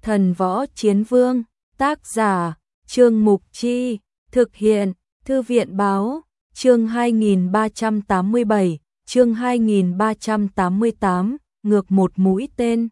Thần Võ Chiến Vương, tác giả, Trương Mục Chi, thực hiện, Thư viện Báo, chương 2387, chương 2388, ngược một mũi tên.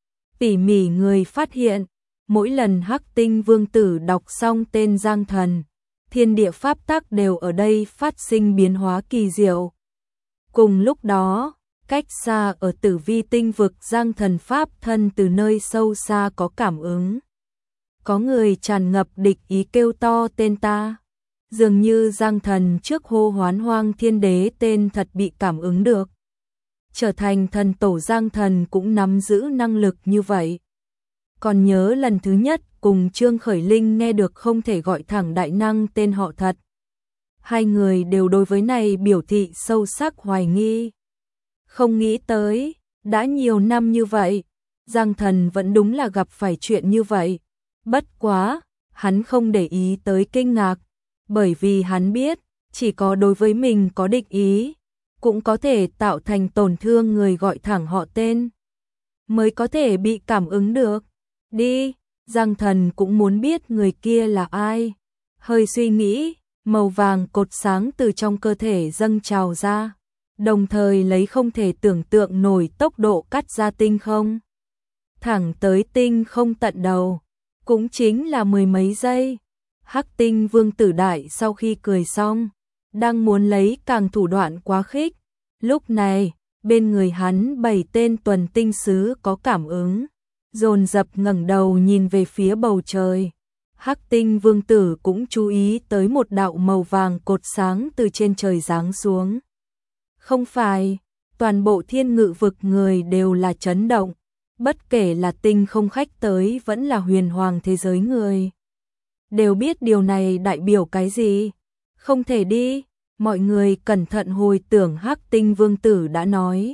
Tỉ mỉ người phát hiện, mỗi lần Hắc Tinh Vương tử đọc xong tên Giang Thần, thiên địa pháp tắc đều ở đây phát sinh biến hóa kỳ diệu. Cùng lúc đó, cách xa ở Tử Vi tinh vực Giang Thần pháp thân từ nơi sâu xa có cảm ứng. Có người tràn ngập địch ý kêu to tên ta. Dường như Giang Thần trước hô hoán Hoang Thiên Đế tên thật bị cảm ứng được. Trở thành thần tổ Giang Thần cũng nắm giữ năng lực như vậy. Còn nhớ lần thứ nhất cùng Trương Khởi Linh nghe được không thể gọi thẳng đại năng tên họ thật. Hai người đều đối với này biểu thị sâu sắc hoài nghi. Không nghĩ tới, đã nhiều năm như vậy, Giang Thần vẫn đúng là gặp phải chuyện như vậy. Bất quá, hắn không để ý tới kinh ngạc, bởi vì hắn biết, chỉ có đối với mình có địch ý, cũng có thể tạo thành tổn thương người gọi thẳng họ tên, mới có thể bị cảm ứng được. Đi, Giang Thần cũng muốn biết người kia là ai. Hơi suy nghĩ, màu vàng cột sáng từ trong cơ thể dâng trào ra, đồng thời lấy không thể tưởng tượng nổi tốc độ cắt ra tinh không. Thẳng tới tinh không tận đầu, cũng chính là mười mấy giây. Hắc Tinh Vương tử đại sau khi cười xong, đang muốn lấy càng thủ đoạn quá khích. Lúc này, bên người hắn 7 tên tuần tinh sứ có cảm ứng, dồn dập ngẩng đầu nhìn về phía bầu trời. Hắc Tinh Vương tử cũng chú ý tới một đạo màu vàng cột sáng từ trên trời giáng xuống. Không phải, toàn bộ thiên ngự vực người đều là chấn động, bất kể là tinh không khách tới vẫn là huyền hoàng thế giới người. Đều biết điều này đại biểu cái gì. Không thể đi, mọi người cẩn thận hồi tưởng Hắc Tinh Vương tử đã nói.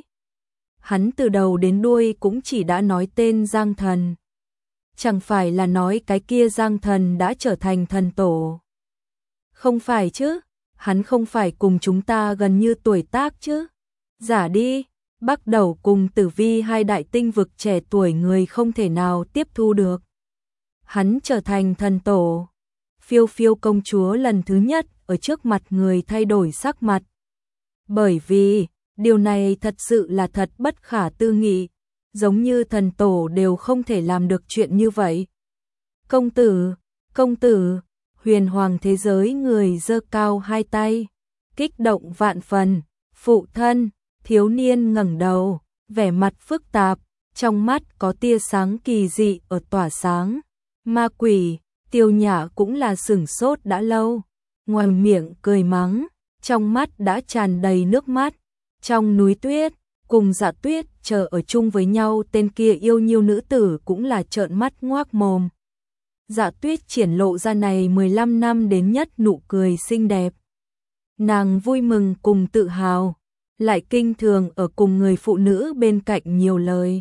Hắn từ đầu đến đuôi cũng chỉ đã nói tên Giang Thần. Chẳng phải là nói cái kia Giang Thần đã trở thành thần tổ. Không phải chứ, hắn không phải cùng chúng ta gần như tuổi tác chứ. Giả đi, bắt đầu cùng Tử Vi hai đại tinh vực trẻ tuổi người không thể nào tiếp thu được. Hắn trở thành thần tổ. Phiêu Phiêu công chúa lần thứ nhất ở trước mặt người thay đổi sắc mặt. Bởi vì, điều này thật sự là thật bất khả tư nghị, giống như thần tổ đều không thể làm được chuyện như vậy. Công tử, huyền hoàng thế giới người giơ cao hai tay, kích động vạn phần, phụ thân, thiếu niên ngẩng đầu, vẻ mặt phức tạp, trong mắt có tia sáng kỳ dị ở tỏa sáng. Ma quỷ, Tiêu Nhã cũng là sửng sốt đã lâu, ngoài miệng cười mắng, trong mắt đã tràn đầy nước mắt. Trong núi tuyết, cùng Dạ Tuyết chờ ở chung với nhau tên kia yêu nhiêu nữ tử cũng là trợn mắt ngoác mồm. Dạ Tuyết triển lộ ra này 15 năm đến nhất nụ cười xinh đẹp. Nàng vui mừng cùng tự hào, lại kinh thường ở cùng người phụ nữ bên cạnh nhiều lời.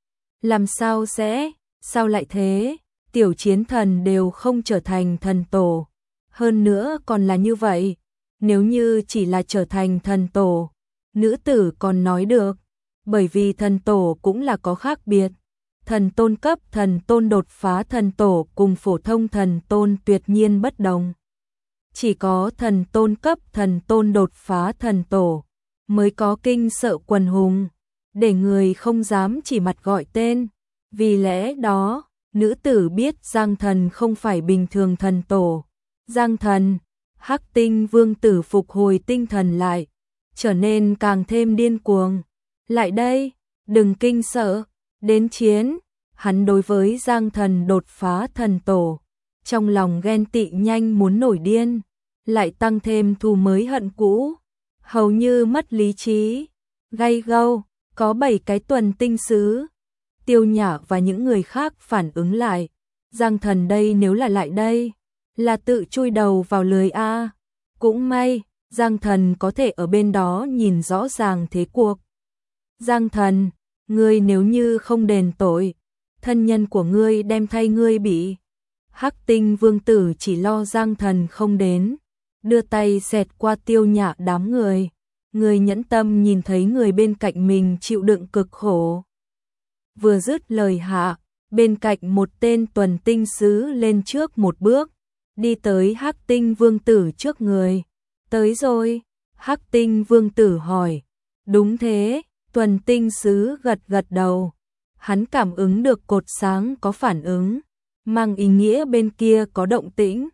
Làm sao sẽ, sao lại thế, tiểu chiến thần đều không trở thành thần tổ. Hơn nữa còn là như vậy, nếu như chỉ là trở thành thần tổ, nữ tử còn nói được, bởi vì thần tổ cũng là có khác biệt. Thần tôn cấp thần tôn đột phá thần tổ cùng phổ thông thần tôn tuyệt nhiên bất đồng. Chỉ có thần tôn cấp thần tôn đột phá thần tổ mới có kinh sợ quần hùng, để người không dám chỉ mặt gọi tên. Vì lẽ đó, nữ tử biết Giang Thần không phải bình thường thần tổ. Giang Thần, Hắc Tinh Vương tử phục hồi tinh thần lại, trở nên càng thêm điên cuồng. Lại đây, đừng kinh sợ, đến chiến. Hắn đối với Giang Thần đột phá thần tổ, trong lòng ghen tị nhanh muốn nổi điên, lại tăng thêm thù mới hận cũ, hầu như mất lý trí. Gay gâu, có 7 cái tuần tinh sứ. Tiêu Nhã và những người khác phản ứng lại, Giang Thần đây nếu là lại đây, là tự chui đầu vào lưới a. Cũng may, Giang Thần có thể ở bên đó nhìn rõ ràng thế cuộc. Giang Thần, ngươi nếu như không đền tội, thân nhân của ngươi đem thay ngươi bị. Hắc Tinh Vương tử chỉ lo Giang Thần không đến, đưa tay xẹt qua Tiêu Nhã đám người. Người nhẫn tâm nhìn thấy người bên cạnh mình chịu đựng cực khổ. Vừa dứt lời hạ, bên cạnh một tên tuần tinh sứ lên trước một bước, đi tới Hắc Tinh Vương tử trước người. Tới rồi, Hắc Tinh Vương tử hỏi. Đúng thế, tuần tinh sứ gật gật đầu. Hắn cảm ứng được cột sáng có phản ứng, mang ý nghĩa bên kia có động tĩnh.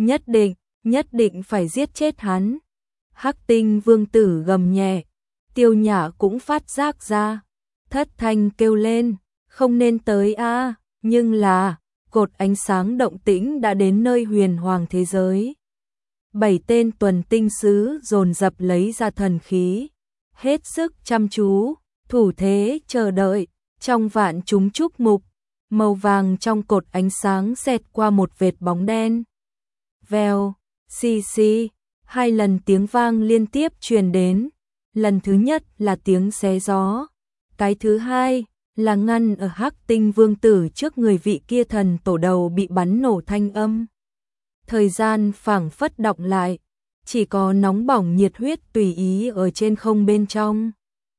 Nhất định phải giết chết hắn. Hắc Tinh Vương tử gầm nhẹ, Tiêu Nhã cũng phát giác ra, thất thanh kêu lên, không nên tới a, nhưng là, cột ánh sáng động tĩnh đã đến nơi huyền hoàng thế giới. 7 tên tuần tinh sứ dồn dập lấy ra thần khí, hết sức chăm chú, thủ thế chờ đợi, trong vạn chúng chúc mục, màu vàng trong cột ánh sáng xẹt qua một vệt bóng đen. Vèo, xì xì, 2 lần tiếng vang liên tiếp truyền đến, lần thứ nhất là tiếng xé gió, cái thứ hai là ngăn ở Hắc Tinh Vương tử trước người vị kia thần tổ đầu bị bắn nổ thanh âm. Thời gian phảng phất đọng lại, chỉ có nóng bỏng nhiệt huyết tùy ý ở trên không bên trong.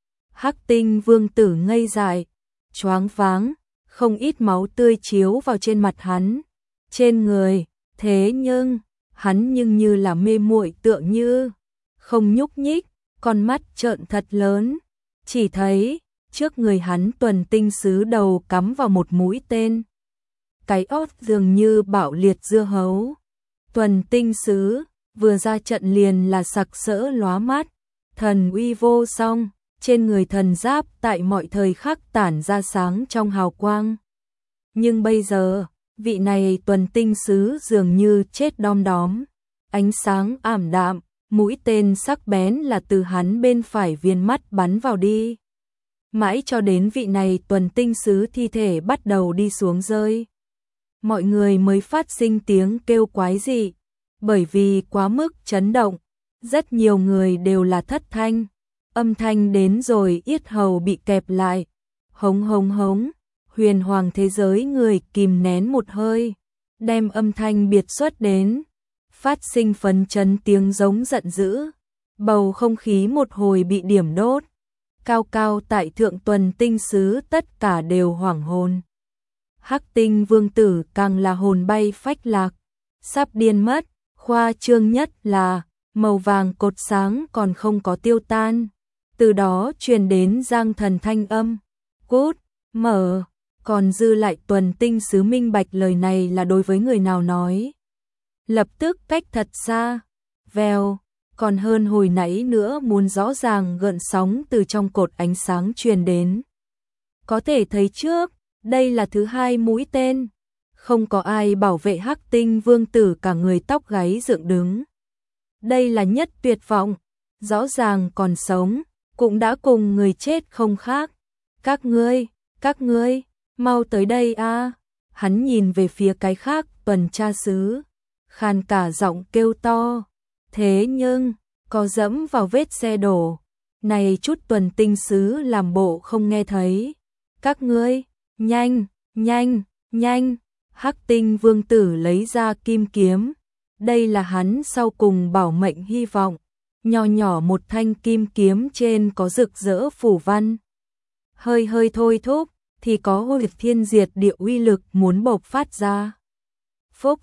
Hắc Tinh Vương tử ngây dại, choáng váng, không ít máu tươi chiếu vào trên mặt hắn, trên người, thế nhưng hắn như là mê muội tựa như không nhúc nhích, con mắt trợn thật lớn, chỉ thấy trước người hắn tuần tinh sứ đầu cắm vào một mũi tên. Cái ót dường như bạo liệt dưa hấu. Tuần tinh sứ vừa ra trận liền là sặc sỡ lóa mắt, thần uy vô song, trên người thần giáp tại mọi thời khắc tản ra sáng trong hào quang. Nhưng bây giờ, vị này tuần tinh sứ dường như chết đom đóm, ánh sáng ảm đạm, mũi tên sắc bén là từ hắn bên phải viên mắt bắn vào đi. Mãi cho đến vị này tuần tinh sứ thi thể bắt đầu đi xuống rơi, mọi người mới phát sinh tiếng kêu quái dị, bởi vì quá mức chấn động, rất nhiều người đều là thất thanh, âm thanh đến rồi yết hầu bị kẹp lại, hống hống hống, huyền hoàng thế giới người kìm nén một hơi, đem âm thanh biệt xuất đến, phát sinh phấn chấn tiếng giống giận dữ, bầu không khí một hồi bị điểm đốt. Cao cao tại thượng tuần tinh sứ tất cả đều hoảng hồn. Hắc Tinh Vương tử càng là hồn bay phách lạc, sắp điên mất, khoa trương nhất là màu vàng cột sáng còn không có tiêu tan. Từ đó truyền đến giang thần thanh âm, cút, mở, còn dư lại tuần tinh sứ minh bạch lời này là đối với người nào nói. Lập tức cách thật xa, vèo. Còn hơn hồi nãy nữa muốn rõ ràng gợn sóng từ trong cột ánh sáng truyền đến. Có thể thấy trước, đây là thứ 2 mũi tên. Không có ai bảo vệ Hắc Tinh Vương tử cả người tóc gáy dựng đứng. Đây là nhất tuyệt vọng, rõ ràng còn sống, cũng đã cùng người chết không khác. Các ngươi, mau tới đây a. Hắn nhìn về phía cái khác tuần tra sứ, khan cả giọng kêu to. Thế nhưng, có dẫm vào vết xe đổ, này chút tuần tinh sứ làm bộ không nghe thấy. Các ngươi, nhanh, Hắc Tinh Vương tử lấy ra kim kiếm. Đây là hắn sau cùng bảo mệnh hy vọng. Nho nhỏ một thanh kim kiếm trên có rực rỡ phù văn. Hơi thôi thúc, thì có huyết thiên diệt địa uy lực muốn bộc phát ra. Phốc.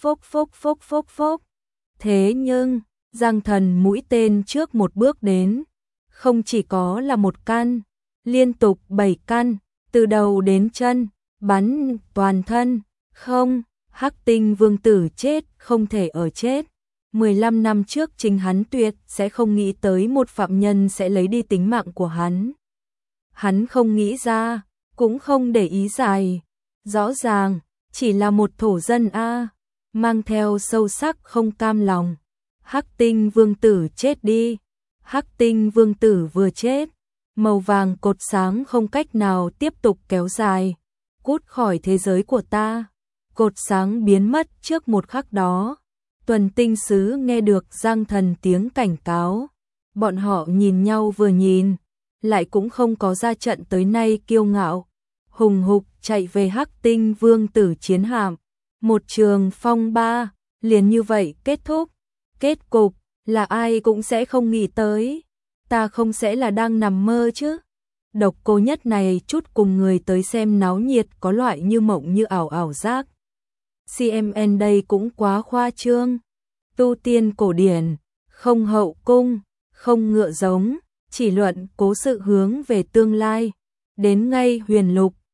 Thế nhưng, giang thần mũi tên trước một bước đến, không chỉ có là một căn, liên tục 7 căn, từ đầu đến chân, bắn toàn thân, không, Hắc Tinh Vương tử chết, không thể ở chết. 15 năm trước chính hắn tuyệt sẽ không nghĩ tới một phạm nhân sẽ lấy đi tính mạng của hắn. Hắn không nghĩ ra, cũng không để ý dài, rõ ràng, chỉ là một thổ dân a, mang theo sâu sắc không cam lòng. Hắc Tinh Vương tử chết đi. Hắc Tinh Vương tử vừa chết, màu vàng cột sáng không cách nào tiếp tục kéo dài, cút khỏi thế giới của ta. Cột sáng biến mất trước một khắc đó. Tuần tinh sứ nghe được giang thần tiếng cảnh cáo. Bọn họ nhìn nhau vừa nhìn, lại cũng không có ra trận tới nay kiêu ngạo. Hùng hục chạy về Hắc Tinh Vương tử chiến hạm. Một trường phong ba, liền như vậy kết thúc. Kết cục là ai cũng sẽ không nghĩ tới. Ta không sẽ là đang nằm mơ chứ. Độc cô nhất này chút cùng người tới xem náo nhiệt có loại như mộng như ảo ảo giác. CMN đây cũng quá khoa trương. Tu tiên cổ điển, không hậu cung, không ngựa giống, chỉ luận cố sự hướng về tương lai. Đến ngay huyền lục,